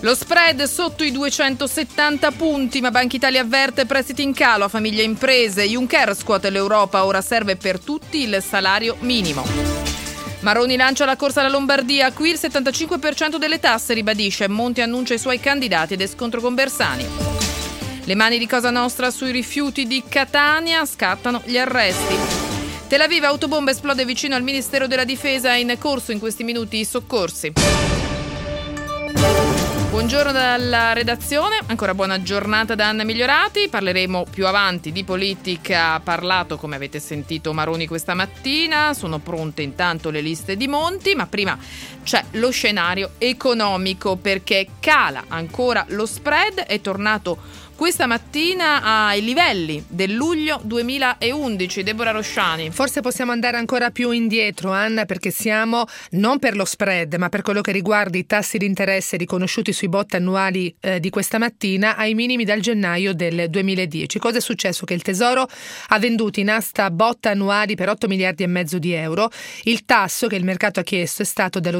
Lo spread sotto i 270 punti, ma Banca Italia avverte prestiti in calo a famiglie e imprese. Juncker scuote l'Europa, ora serve per tutti il salario minimo. Maroni lancia la corsa alla Lombardia, qui il 75% delle tasse, ribadisce. Monti annuncia i suoi candidati ed è scontro con Bersani. Le mani di Cosa Nostra sui rifiuti di Catania, scattano gli arresti. Tel Aviv, autobomba esplode vicino al Ministero della Difesa, in corso in questi minuti i soccorsi. Buongiorno dalla redazione, ancora buona giornata da Anna Migliorati. Parleremo più avanti di politica. Ha parlato, come avete sentito, Maroni questa mattina. Sono pronte intanto le liste di Monti, ma prima c'è lo scenario economico, perché cala ancora lo spread, è tornato questa mattina ai livelli del luglio 2011. Deborah Rosciani. Forse possiamo andare ancora più indietro, Anna, perché siamo non per lo spread, ma per quello che riguarda i tassi di interesse riconosciuti sui bot annuali di questa mattina ai minimi dal gennaio del 2010. Cosa è successo? Che il Tesoro ha venduto in asta bot annuali per 8 miliardi e mezzo di euro. Il tasso che il mercato ha chiesto è stato dello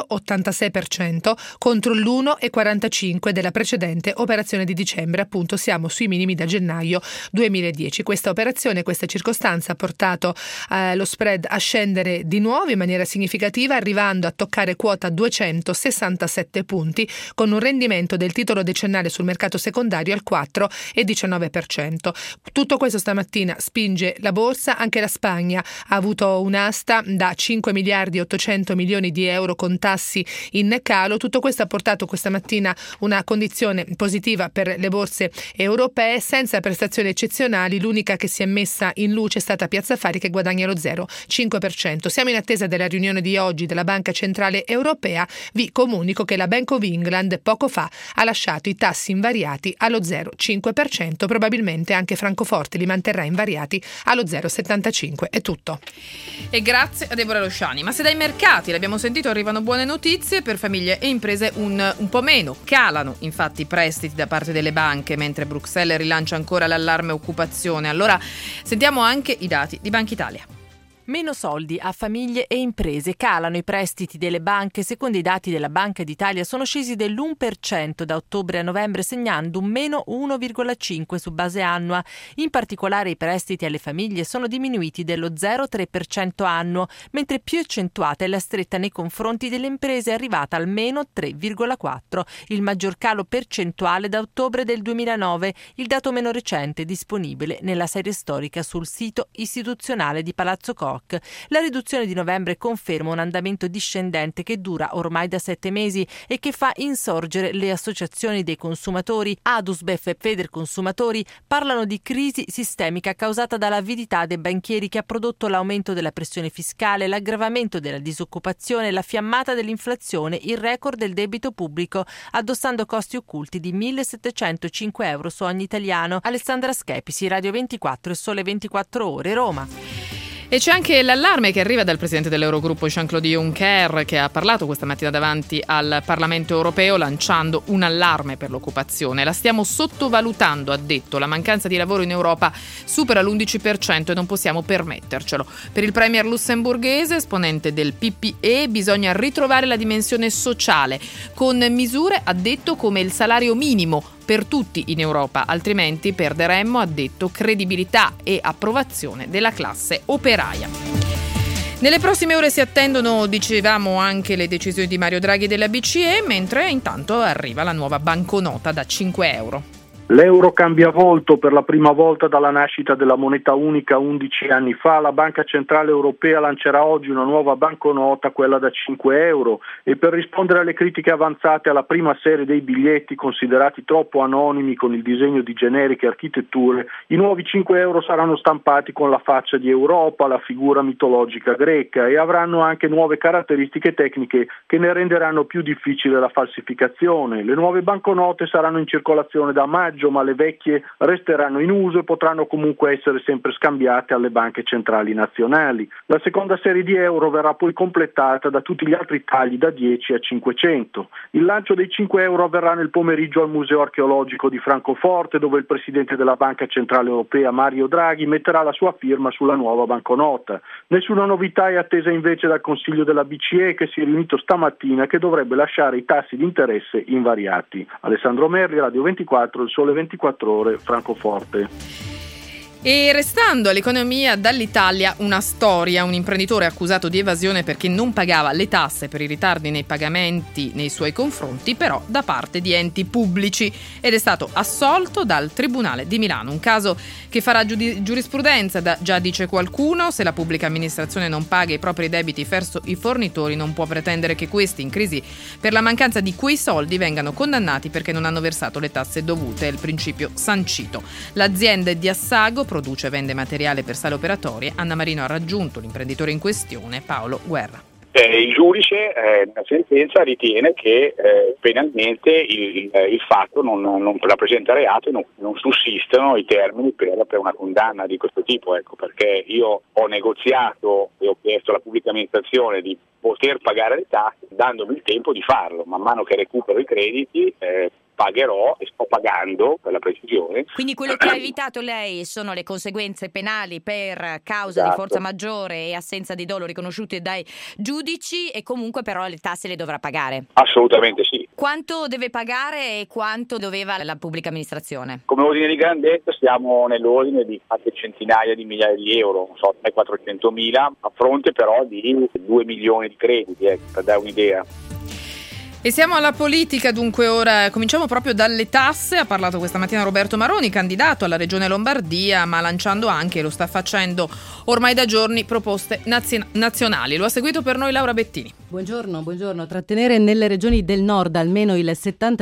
0,86% contro l'1,45% della precedente operazione di dicembre. Appunto siamo sui minimi da gennaio 2010. Questa operazione, questa circostanza ha portato lo spread a scendere di nuovo in maniera significativa, arrivando a toccare quota 267 punti, con un rendimento del titolo decennale sul mercato secondario al 4,19%. Tutto questo stamattina spinge la borsa. Anche la Spagna ha avuto un'asta da 5 miliardi e 800 milioni di euro con tassi in calo. Tutto questo ha portato questa mattina una condizione positiva per le borse europee, senza prestazioni eccezionali. L'unica che si è messa in luce è stata Piazza Affari, che guadagna lo 0,5%. Siamo in attesa della riunione di oggi della Banca Centrale Europea. Vi comunico che la Bank of England poco fa ha lasciato i tassi invariati allo 0,5%, probabilmente anche Francoforte li manterrà invariati allo 0,75%. È tutto. E grazie a Deborah Rosciani. Ma se dai mercati, l'abbiamo sentito, arrivano buone notizie, per famiglie e imprese un po' meno. Calano infatti i prestiti da parte delle banche, mentre Bruxelles rilancia ancora l'allarme occupazione. Allora sentiamo anche i dati di Banca Italia. Meno soldi a famiglie e imprese, calano i prestiti delle banche. Secondo i dati della Banca d'Italia sono scesi dell'1% da ottobre a novembre, segnando un meno 1,5% su base annua. In particolare i prestiti alle famiglie sono diminuiti dello 0,3% annuo, mentre più accentuata è la stretta nei confronti delle imprese, è arrivata al meno 3,4%, il maggior calo percentuale da ottobre del 2009, il dato meno recente disponibile nella serie storica sul sito istituzionale di Palazzo Koch. La riduzione di novembre conferma un andamento discendente che dura ormai da 7 mesi e che fa insorgere le associazioni dei consumatori. Adusbef e Federconsumatori parlano di crisi sistemica causata dall'avidità dei banchieri, che ha prodotto l'aumento della pressione fiscale, l'aggravamento della disoccupazione, la fiammata dell'inflazione, il record del debito pubblico, addossando costi occulti di 1.705 euro su ogni italiano. Alessandra Schepisi, Radio 24 e Sole 24 Ore, Roma. E c'è anche l'allarme che arriva dal presidente dell'Eurogruppo Jean-Claude Juncker, che ha parlato questa mattina davanti al Parlamento europeo lanciando un allarme per l'occupazione. La stiamo sottovalutando, ha detto. La mancanza di lavoro in Europa supera l'11% e non possiamo permettercelo. Per il premier lussemburghese, esponente del PPE, bisogna ritrovare la dimensione sociale con misure, ha detto, come il salario minimo per tutti in Europa, altrimenti perderemmo, ha detto, credibilità e approvazione della classe operaia. Nelle prossime ore si attendono, dicevamo, anche le decisioni di Mario Draghi della BCE, mentre intanto arriva la nuova banconota da 5 euro. L'euro cambia volto per la prima volta dalla nascita della moneta unica 11 anni fa. La Banca Centrale Europea lancerà oggi una nuova banconota, quella da 5 euro, e per rispondere alle critiche avanzate alla prima serie dei biglietti considerati troppo anonimi con il disegno di generiche architetture, i nuovi 5 euro saranno stampati con la faccia di Europa, la figura mitologica greca, e avranno anche nuove caratteristiche tecniche che ne renderanno più difficile la falsificazione. Le nuove banconote saranno in circolazione da maggio maggio, ma le vecchie resteranno in uso e potranno comunque essere sempre scambiate alle banche centrali nazionali. La seconda serie di euro verrà poi completata da tutti gli altri tagli da 10 a 500. Il lancio dei 5 euro avverrà nel pomeriggio al Museo Archeologico di Francoforte, dove il presidente della Banca Centrale Europea Mario Draghi metterà la sua firma sulla nuova banconota. Nessuna novità è attesa invece dal Consiglio della BCE, che si è riunito stamattina, che dovrebbe lasciare i tassi di interesse invariati. Alessandro Merli, Radio 24, Il Sole 24 Ore, Francoforte. E restando all'economia, dall'Italia una storia: un imprenditore accusato di evasione perché non pagava le tasse per i ritardi nei pagamenti nei suoi confronti, però da parte di enti pubblici, ed è stato assolto dal Tribunale di Milano. Un caso che farà giurisprudenza, già dice qualcuno: se la pubblica amministrazione non paga i propri debiti verso i fornitori, non può pretendere che questi, in crisi per la mancanza di quei soldi, vengano condannati perché non hanno versato le tasse dovute. È il principio sancito. L'azienda è di Assago, produce e vende materiale per sale operatorie. Anna Marino ha raggiunto l'imprenditore in questione, Paolo Guerra. Il giudice nella sentenza ritiene che penalmente il fatto non rappresenta reato e non sussistono i termini per una condanna di questo tipo, perché io ho negoziato e ho chiesto alla pubblica amministrazione di poter pagare le tasse dandomi il tempo di farlo. Man mano che recupero i crediti pagherò e sto pagando, per la precisione. Quindi quello che ha evitato lei sono le conseguenze penali per causa Esatto. di forza maggiore e assenza di dolo riconosciute dai giudici, e comunque però le tasse le dovrà pagare. Assolutamente sì. Quanto deve pagare e quanto doveva la pubblica amministrazione? Come ordine di grandezza siamo nell'ordine di qualche centinaia di migliaia di euro, 400.000, a fronte però di 2 milioni di crediti, per dare un'idea. E siamo alla politica, dunque ora cominciamo proprio dalle tasse. Ha parlato questa mattina Roberto Maroni, candidato alla Regione Lombardia, ma lanciando anche, lo sta facendo ormai da giorni, proposte nazionali. Lo ha seguito per noi Laura Bettini. Buongiorno. Trattenere nelle regioni del nord almeno il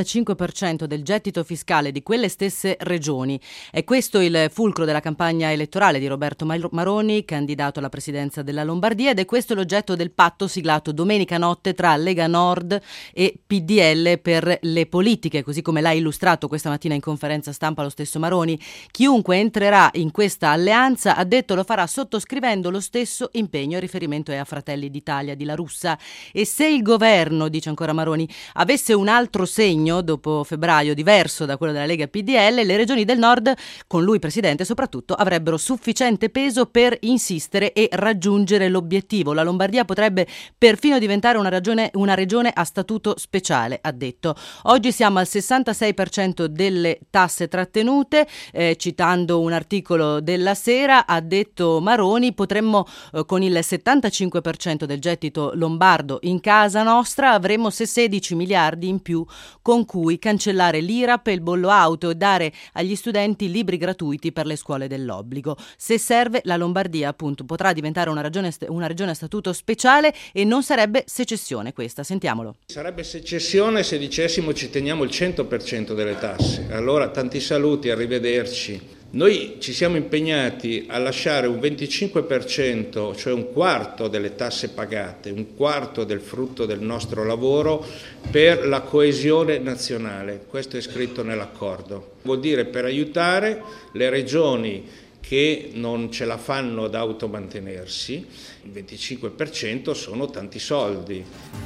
75% del gettito fiscale di quelle stesse regioni. È questo il fulcro della campagna elettorale di Roberto Maroni, candidato alla presidenza della Lombardia, ed è questo l'oggetto del patto siglato domenica notte tra Lega Nord e PDL per le politiche, così come l'ha illustrato questa mattina in conferenza stampa lo stesso Maroni. Chiunque entrerà in questa alleanza, ha detto, lo farà sottoscrivendo lo stesso impegno. Il riferimento è a Fratelli d'Italia di La Russa. E se il governo, dice ancora Maroni, avesse un altro segno dopo febbraio diverso da quello della Lega PDL, le regioni del nord, con lui presidente soprattutto, avrebbero sufficiente peso per insistere e raggiungere l'obiettivo. La Lombardia potrebbe perfino diventare una regione a statuto speciale, ha detto. Oggi siamo al 66% delle tasse trattenute, citando un articolo della Sera, ha detto Maroni, potremmo con il 75% del gettito lombardo in casa nostra avremo 16 miliardi in più con cui cancellare l'IRAP e il bollo auto e dare agli studenti libri gratuiti per le scuole dell'obbligo. Se serve, la Lombardia appunto potrà diventare una regione a statuto speciale e non sarebbe secessione questa. Sentiamolo. Sarebbe secessione se dicessimo ci teniamo il 100% delle tasse. Allora tanti saluti, arrivederci. Noi ci siamo impegnati a lasciare un 25%, cioè un quarto delle tasse pagate, un quarto del frutto del nostro lavoro, per la coesione nazionale. Questo è scritto nell'accordo. Vuol dire per aiutare le regioni che non ce la fanno ad automantenersi. Il 25% sono tanti soldi.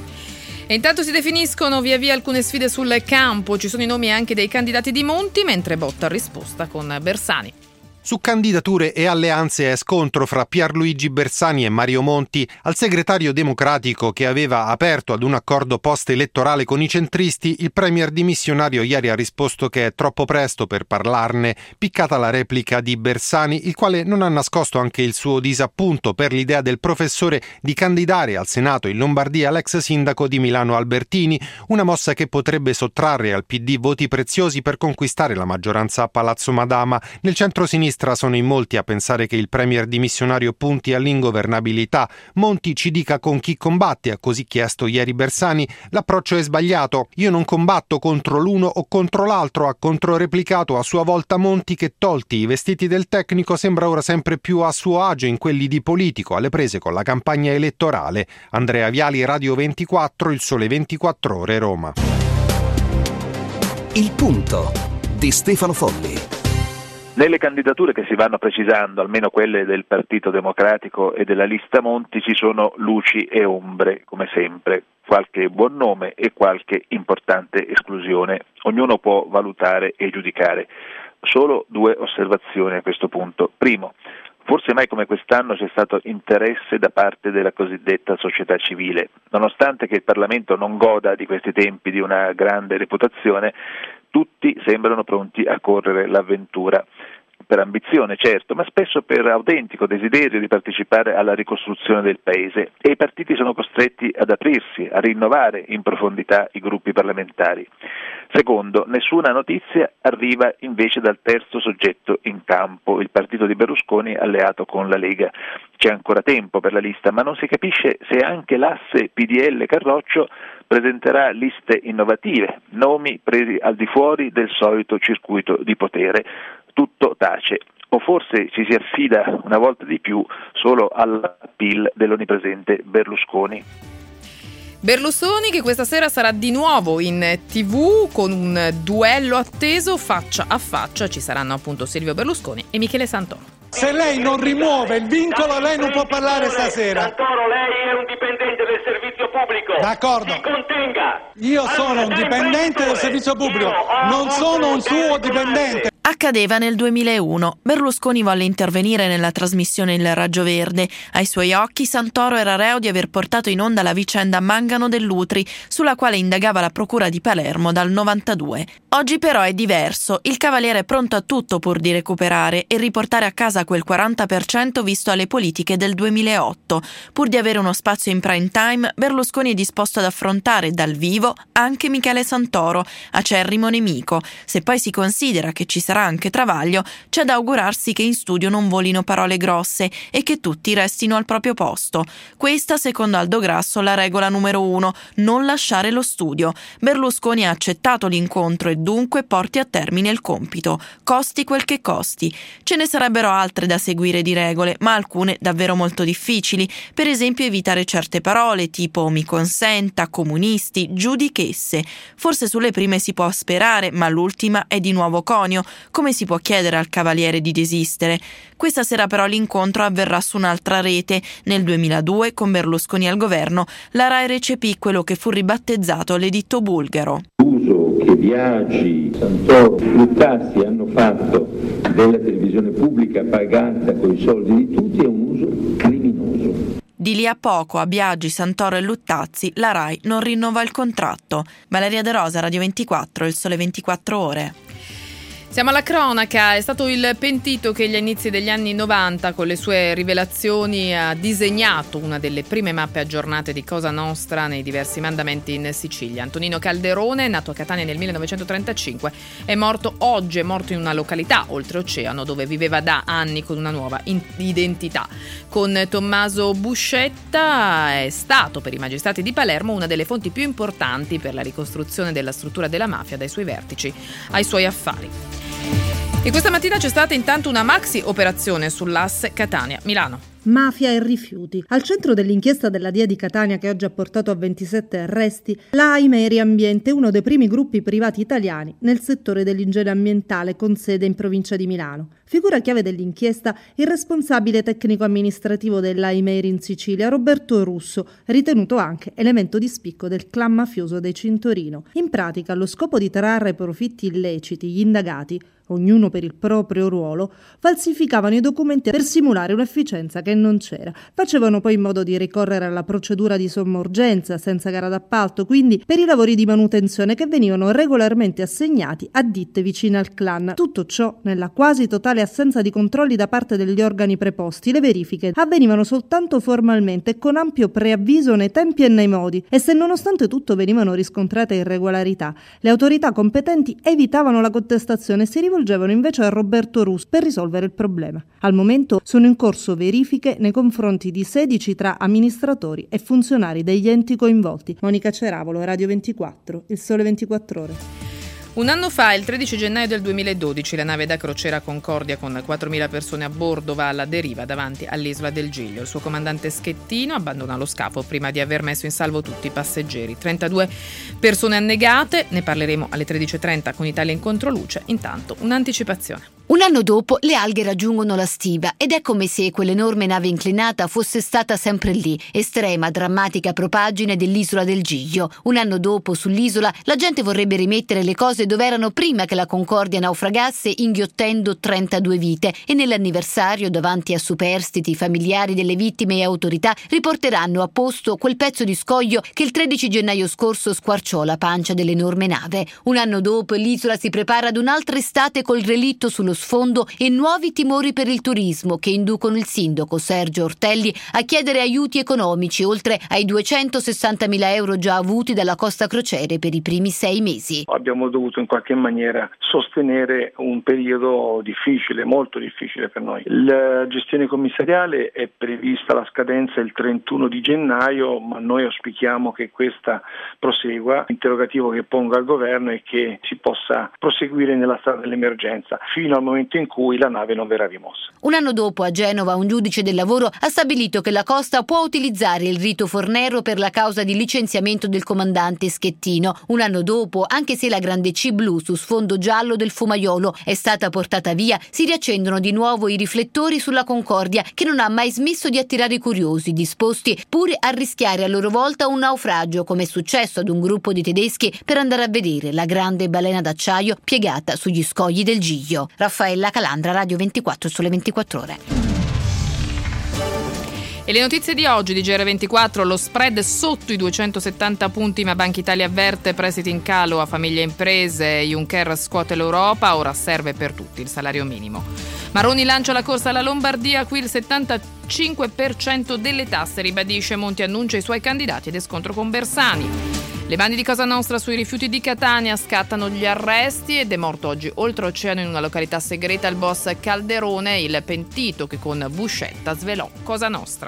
E intanto si definiscono via via alcune sfide sul campo. Ci sono i nomi anche dei candidati di Monti, mentre Botta risposta con Bersani. Su candidature e alleanze è scontro fra Pierluigi Bersani e Mario Monti. Al segretario democratico, che aveva aperto ad un accordo post-elettorale con i centristi, il premier dimissionario ieri ha risposto che è troppo presto per parlarne. Piccata la replica di Bersani, il quale non ha nascosto anche il suo disappunto per l'idea del professore di candidare al Senato in Lombardia l'ex sindaco di Milano Albertini, una mossa che potrebbe sottrarre al PD voti preziosi per conquistare la maggioranza a Palazzo Madama. Nel centro-sinistra sono in molti a pensare che il premier dimissionario punti all'ingovernabilità. Monti ci dica con chi combatte, ha così chiesto ieri Bersani. L'approccio è sbagliato. Io non combatto contro l'uno o contro l'altro, ha controreplicato a sua volta Monti, che tolti i vestiti del tecnico sembra ora sempre più a suo agio in quelli di politico, alle prese con la campagna elettorale. Andrea Viali, Radio 24, Il Sole 24 Ore, Roma. Il punto. di Stefano Folli. Nelle candidature che si vanno precisando, almeno quelle del Partito Democratico e della lista Monti, ci sono luci e ombre, come sempre, qualche buon nome e qualche importante esclusione. Ognuno può valutare e giudicare. Solo 2 osservazioni a questo punto. Primo, forse mai come quest'anno c'è stato interesse da parte della cosiddetta società civile. Nonostante che il Parlamento non goda di questi tempi di una grande reputazione, tutti sembrano pronti a correre l'avventura. Per ambizione, certo, ma spesso per autentico desiderio di partecipare alla ricostruzione del Paese, e i partiti sono costretti ad aprirsi, a rinnovare in profondità i gruppi parlamentari. Secondo, nessuna notizia arriva invece dal terzo soggetto in campo, il partito di Berlusconi alleato con la Lega. C'è ancora tempo per la lista, ma non si capisce se anche l'asse PDL-Carroccio presenterà liste innovative, nomi presi al di fuori del solito circuito di potere. Tutto tace, o forse ci si affida una volta di più solo all'appeal dell'onnipresente Berlusconi. Berlusconi che questa sera sarà di nuovo in TV con un duello atteso faccia a faccia. Ci saranno appunto Silvio Berlusconi e Michele Santoro. Se lei non rimuove il vincolo, lei non può parlare stasera. Santoro, lei è un dipendente del servizio pubblico. D'accordo. Si contenga. Io sono un dipendente del servizio pubblico, non sono un suo dipendente. Accadeva nel 2001. Berlusconi volle intervenire nella trasmissione Il Raggio Verde. Ai suoi occhi Santoro era reo di aver portato in onda la vicenda Mangano dell'Utri, sulla quale indagava la procura di Palermo dal 92. Oggi però è diverso. Il cavaliere è pronto a tutto pur di recuperare e riportare a casa quel 40% visto alle politiche del 2008. Pur di avere uno spazio in prime time, Berlusconi è disposto ad affrontare dal vivo anche Michele Santoro, acerrimo nemico. Se poi si considera che ci sarà anche Travaglio, c'è da augurarsi che in studio non volino parole grosse e che tutti restino al proprio posto. Questa, secondo Aldo Grasso, la regola numero 1, non lasciare lo studio. Berlusconi ha accettato l'incontro e dunque porti a termine il compito, costi quel che costi. Ce ne sarebbero altre da seguire di regole, ma alcune davvero molto difficili. Per esempio evitare certe parole tipo mi consenta, comunisti, giudichesse. Forse sulle prime si può sperare, ma l'ultima è di nuovo conio. Come si può chiedere al cavaliere di desistere? Questa sera però l'incontro avverrà su un'altra rete. Nel 2002, con Berlusconi al governo, la Rai recepì quello che fu ribattezzato l'editto bulgaro. L'uso che Biagi, Santoro, Luttazzi hanno fatto della televisione pubblica pagata coi soldi di tutti è un uso criminoso. Di lì a poco, a Biagi, Santoro e Luttazzi, la Rai non rinnova il contratto. Valeria De Rosa, Radio 24, Il Sole 24 Ore. Siamo alla cronaca. È stato il pentito che agli inizi degli anni 90 con le sue rivelazioni ha disegnato una delle prime mappe aggiornate di Cosa Nostra nei diversi mandamenti in Sicilia. Antonino Calderone, nato a Catania nel 1935, è morto oggi, è morto in una località oltreoceano dove viveva da anni con una nuova identità. Con Tommaso Buscetta è stato per i magistrati di Palermo una delle fonti più importanti per la ricostruzione della struttura della mafia dai suoi vertici ai suoi affari. E questa mattina c'è stata intanto una maxi operazione sull'asse Catania-Milano. Mafia e rifiuti. Al centro dell'inchiesta della DIA di Catania, che oggi ha portato a 27 arresti, la Aimeri Ambiente, uno dei primi gruppi privati italiani nel settore dell'igiene ambientale con sede in provincia di Milano. Figura chiave dell'inchiesta il responsabile tecnico-amministrativo della Aimeri in Sicilia, Roberto Russo, ritenuto anche elemento di spicco del clan mafioso dei Cintorino. In pratica, allo scopo di trarre profitti illeciti, gli indagati, ognuno per il proprio ruolo, falsificavano i documenti per simulare un'efficienza che non c'era. Facevano poi in modo di ricorrere alla procedura di somma urgenza senza gara d'appalto, quindi per i lavori di manutenzione che venivano regolarmente assegnati a ditte vicine al clan. Tutto ciò nella quasi totale assenza di controlli da parte degli organi preposti. Le verifiche avvenivano soltanto formalmente e con ampio preavviso nei tempi e nei modi, e se nonostante tutto venivano riscontrate irregolarità, le autorità competenti evitavano la contestazione e si rivolgevano invece a Roberto Russo per risolvere il problema. Al momento sono in corso verifiche nei confronti di 16 tra amministratori e funzionari degli enti coinvolti. Monica Ceravolo, Radio 24, Il Sole 24 Ore. Un anno fa, il 13 gennaio del 2012, la nave da crociera Concordia con 4.000 persone a bordo va alla deriva davanti all'isola del Giglio. Il suo comandante Schettino abbandona lo scafo prima di aver messo in salvo tutti i passeggeri. 32 persone annegate, ne parleremo alle 13.30 con Italia in Controluce. Intanto un'anticipazione. Un anno dopo le alghe raggiungono la stiva ed è come se quell'enorme nave inclinata fosse stata sempre lì, estrema, drammatica propaggine dell'isola del Giglio. Un anno dopo sull'isola la gente vorrebbe rimettere le cose dove erano prima che la Concordia naufragasse, inghiottendo 32 vite, e nell'anniversario davanti a superstiti, familiari delle vittime e autorità riporteranno a posto quel pezzo di scoglio che il 13 gennaio scorso squarciò la pancia dell'enorme nave. Un anno dopo l'isola si prepara ad un'altra estate col relitto sullo sfondo e nuovi timori per il turismo che inducono il sindaco Sergio Ortelli a chiedere aiuti economici oltre ai 260.000 euro già avuti dalla Costa Crociere per i primi 6 mesi. Abbiamo dovuto in qualche maniera sostenere un periodo difficile, molto difficile per noi. La gestione commissariale è prevista la scadenza il 31 di gennaio, ma noi auspichiamo che questa prosegua. L'interrogativo che pongo al governo è che si possa proseguire nella strada dell'emergenza fino al momento in cui la nave non verrà rimossa. Un anno dopo a Genova un giudice del lavoro ha stabilito che la Costa può utilizzare il rito Fornero per la causa di licenziamento del comandante Schettino. Un anno dopo, anche se la grande C blu su sfondo giallo del fumaiolo è stata portata via, si riaccendono di nuovo i riflettori sulla Concordia, che non ha mai smesso di attirare i curiosi, disposti pure a rischiare a loro volta un naufragio, come è successo ad un gruppo di tedeschi per andare a vedere la grande balena d'acciaio piegata sugli scogli del Giglio. Raffaella Calandra, Radio 24, Sole 24 Ore. E le notizie di oggi di GR24, lo spread sotto i 270 punti, ma Banca Italia avverte prestiti in calo a famiglie e imprese, Juncker scuote l'Europa, ora serve per tutti il salario minimo. Maroni lancia la corsa alla Lombardia, qui il 75% delle tasse, ribadisce Monti, annuncia i suoi candidati ed è scontro con Bersani. Le bande di Cosa Nostra sui rifiuti di Catania, scattano gli arresti ed è morto oggi oltreoceano in una località segreta il boss Calderone, il pentito che con Buscetta svelò Cosa Nostra.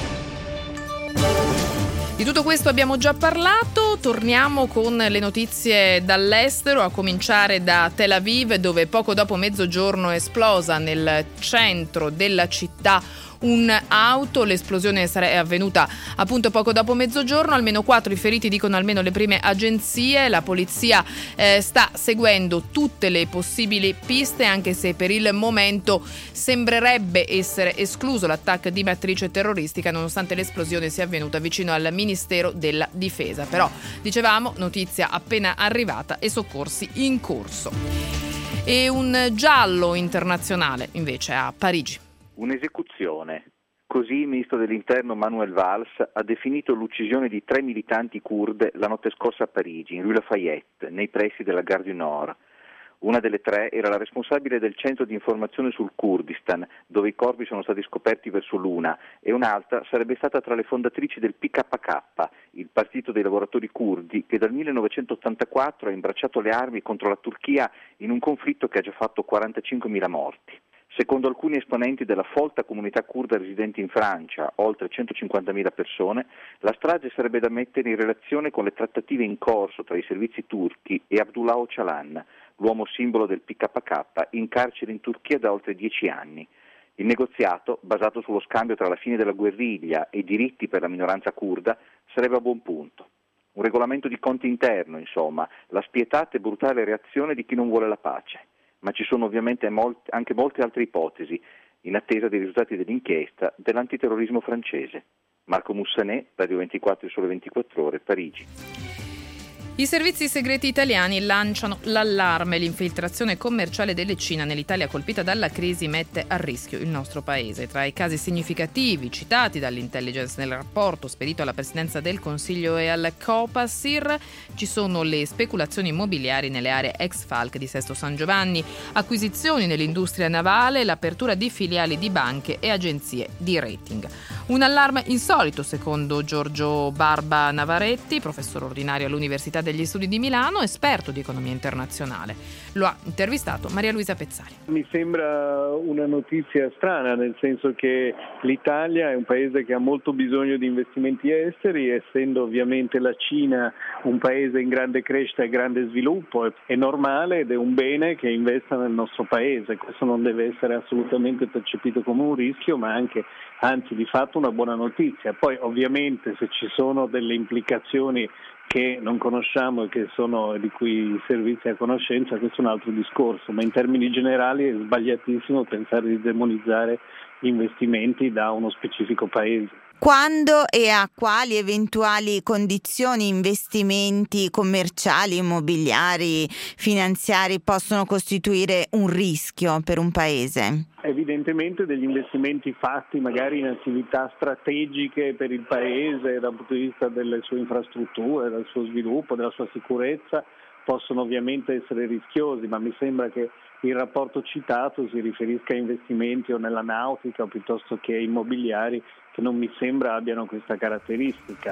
Di tutto questo abbiamo già parlato, torniamo con le notizie dall'estero, a cominciare da Tel Aviv, dove poco dopo mezzogiorno è esplosa nel centro della città un'auto. L'esplosione è avvenuta appunto poco dopo mezzogiorno, almeno 4 i feriti, dicono almeno le prime agenzie. La polizia sta seguendo tutte le possibili piste, anche se per il momento sembrerebbe essere escluso l'attacco di matrice terroristica, nonostante l'esplosione sia avvenuta vicino al Ministero della Difesa. Però, dicevamo, notizia appena arrivata e soccorsi in corso. E un giallo internazionale invece a Parigi. Un'esecuzione. Così il ministro dell'Interno Manuel Valls ha definito l'uccisione di 3 militanti kurde la notte scorsa a Parigi, in Rue Lafayette, nei pressi della Gare du Nord. Una delle 3 era la responsabile del centro di informazione sul Kurdistan, dove i corpi sono stati scoperti verso l'una, e un'altra sarebbe stata tra le fondatrici del PKK, il partito dei lavoratori curdi, che dal 1984 ha imbracciato le armi contro la Turchia in un conflitto che ha già fatto 45.000 morti. Secondo alcuni esponenti della folta comunità curda residenti in Francia, oltre 150.000 persone, la strage sarebbe da mettere in relazione con le trattative in corso tra i servizi turchi e Abdullah Öcalan, l'uomo simbolo del PKK, in carcere in Turchia da oltre 10 anni. Il negoziato, basato sullo scambio tra la fine della guerriglia e i diritti per la minoranza curda, sarebbe a buon punto. Un regolamento di conti interno, insomma, la spietata e brutale reazione di chi non vuole la pace. Ma ci sono ovviamente anche molte altre ipotesi, in attesa dei risultati dell'inchiesta dell'antiterrorismo francese. Marco Mussanè, Radio 24 Sole 24 Ore, Parigi. I servizi segreti italiani lanciano l'allarme. L'infiltrazione commerciale delle Cina nell'Italia colpita dalla crisi mette a rischio il nostro paese. Tra i casi significativi citati dall'intelligence nel rapporto spedito alla Presidenza del Consiglio e al Copasir ci sono le speculazioni immobiliari nelle aree ex Falck di Sesto San Giovanni, acquisizioni nell'industria navale, l'apertura di filiali di banche e agenzie di rating. Un allarme insolito, secondo Giorgio Barba Navaretti, professore ordinario all'Università degli Studi di Milano, esperto di economia internazionale. Lo ha intervistato Maria Luisa Pezzali. Mi sembra una notizia strana, nel senso che l'Italia è un paese che ha molto bisogno di investimenti esteri, essendo ovviamente la Cina un paese in grande crescita e grande sviluppo. È normale ed è un bene che investa nel nostro paese. Questo non deve essere assolutamente percepito come un rischio, ma anzi di fatto una buona notizia. Poi ovviamente se ci sono delle implicazioni che non conosciamo e che sono di cui i servizi a conoscenza, questo è un altro discorso, ma in termini generali è sbagliatissimo pensare di demonizzare gli investimenti da uno specifico paese. Quando e a quali eventuali condizioni investimenti commerciali, immobiliari, finanziari possono costituire un rischio per un paese? Evidentemente degli investimenti fatti magari in attività strategiche per il paese dal punto di vista delle sue infrastrutture, del suo sviluppo, della sua sicurezza possono ovviamente essere rischiosi, ma mi sembra che il rapporto citato si riferisca a investimenti o nella nautica o piuttosto che immobiliari che non mi sembra abbiano questa caratteristica.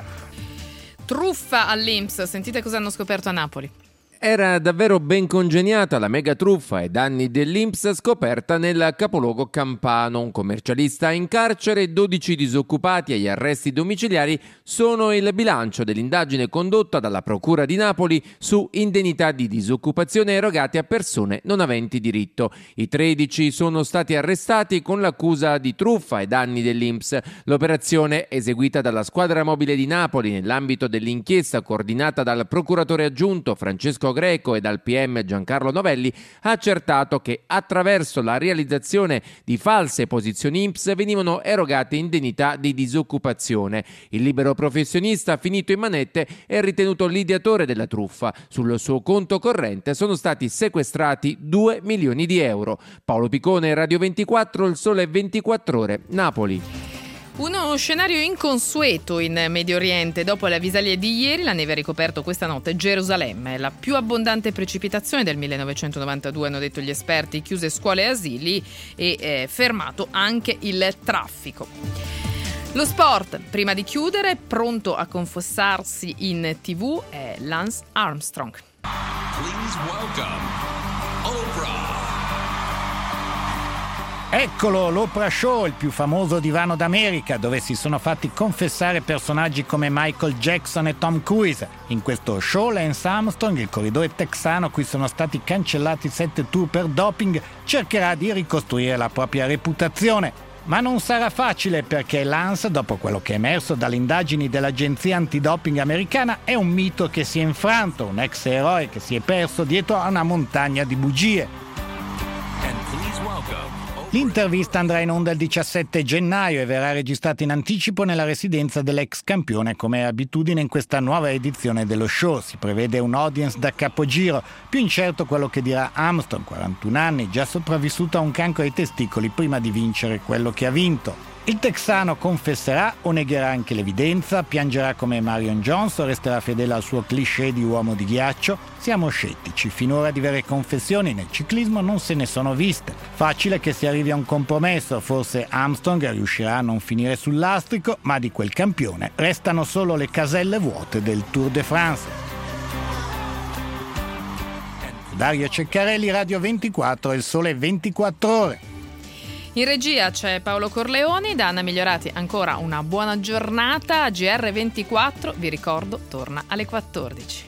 Truffa all'INPS, sentite cosa hanno scoperto a Napoli. Era davvero ben congeniata la mega truffa ai danni dell'INPS scoperta nel capoluogo campano. Un commercialista in carcere e 12 disoccupati agli arresti domiciliari sono il bilancio dell'indagine condotta dalla Procura di Napoli su indennità di disoccupazione erogate a persone non aventi diritto. I 13 sono stati arrestati con l'accusa di truffa ai danni dell'INPS. L'operazione, eseguita dalla squadra mobile di Napoli nell'ambito dell'inchiesta coordinata dal procuratore aggiunto Francesco Greco e dal PM Giancarlo Novelli, ha accertato che attraverso la realizzazione di false posizioni INPS venivano erogate indennità di disoccupazione. Il libero professionista, finito in manette, è ritenuto l'ideatore della truffa. Sul suo conto corrente sono stati sequestrati 2 milioni di euro. Paolo Picone, Radio 24, Il Sole 24 Ore, Napoli. Uno scenario inconsueto in Medio Oriente. Dopo le avvisaglie di ieri, la neve ha ricoperto questa notte Gerusalemme. La più abbondante precipitazione del 1992, hanno detto gli esperti. Chiuse scuole e asili e fermato anche il traffico. Lo sport, prima di chiudere, pronto a confessarsi in TV, è Lance Armstrong. Please welcome Oprah. Eccolo, l'Oprah Show, il più famoso divano d'America, dove si sono fatti confessare personaggi come Michael Jackson e Tom Cruise. In questo show Lance Armstrong, il corridore texano a cui sono stati cancellati 7 tour per doping, cercherà di ricostruire la propria reputazione. Ma non sarà facile, perché Lance, dopo quello che è emerso dalle indagini dell'agenzia antidoping americana, è un mito che si è infranto, un ex eroe che si è perso dietro a una montagna di bugie. L'intervista andrà in onda il 17 gennaio e verrà registrata in anticipo nella residenza dell'ex campione, come è abitudine in questa nuova edizione dello show. Si prevede un audience da capogiro, più incerto quello che dirà Armstrong, 41 anni, già sopravvissuto a un cancro ai testicoli prima di vincere quello che ha vinto. Il texano confesserà o negherà anche l'evidenza, piangerà come Marion Jones o resterà fedele al suo cliché di uomo di ghiaccio? Siamo scettici, finora di vere confessioni nel ciclismo non se ne sono viste. Facile che si arrivi a un compromesso, forse Armstrong riuscirà a non finire sul lastrico, ma di quel campione restano solo le caselle vuote del Tour de France. Dario Ceccarelli, Radio 24, Il Sole 24 Ore. In regia c'è Paolo Corleoni, da Anna Migliorati ancora una buona giornata. GR24, vi ricordo, torna alle 14.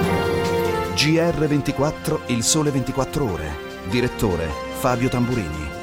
GR24, Il Sole 24 Ore. Direttore Fabio Tamburini.